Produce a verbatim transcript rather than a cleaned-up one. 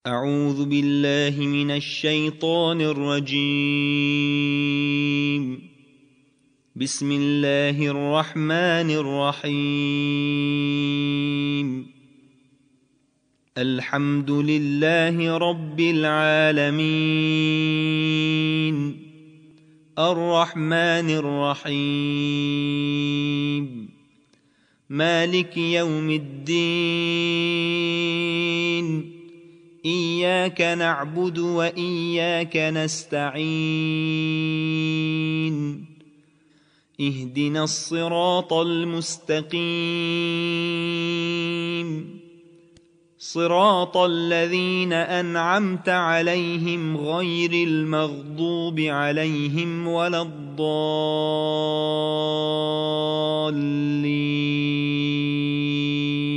أعوذ بالله من الشيطان الرجيم. بسم الله الرحمن الرحيم. الحمد لله رب العالمين، الرحمن الرحيم، مالك يوم الدين، إياك نعبد وإياك نستعين، اهدنا الصراط المستقيم، صراط الذين أنعمت عليهم غير المغضوب عليهم ولا الضالين.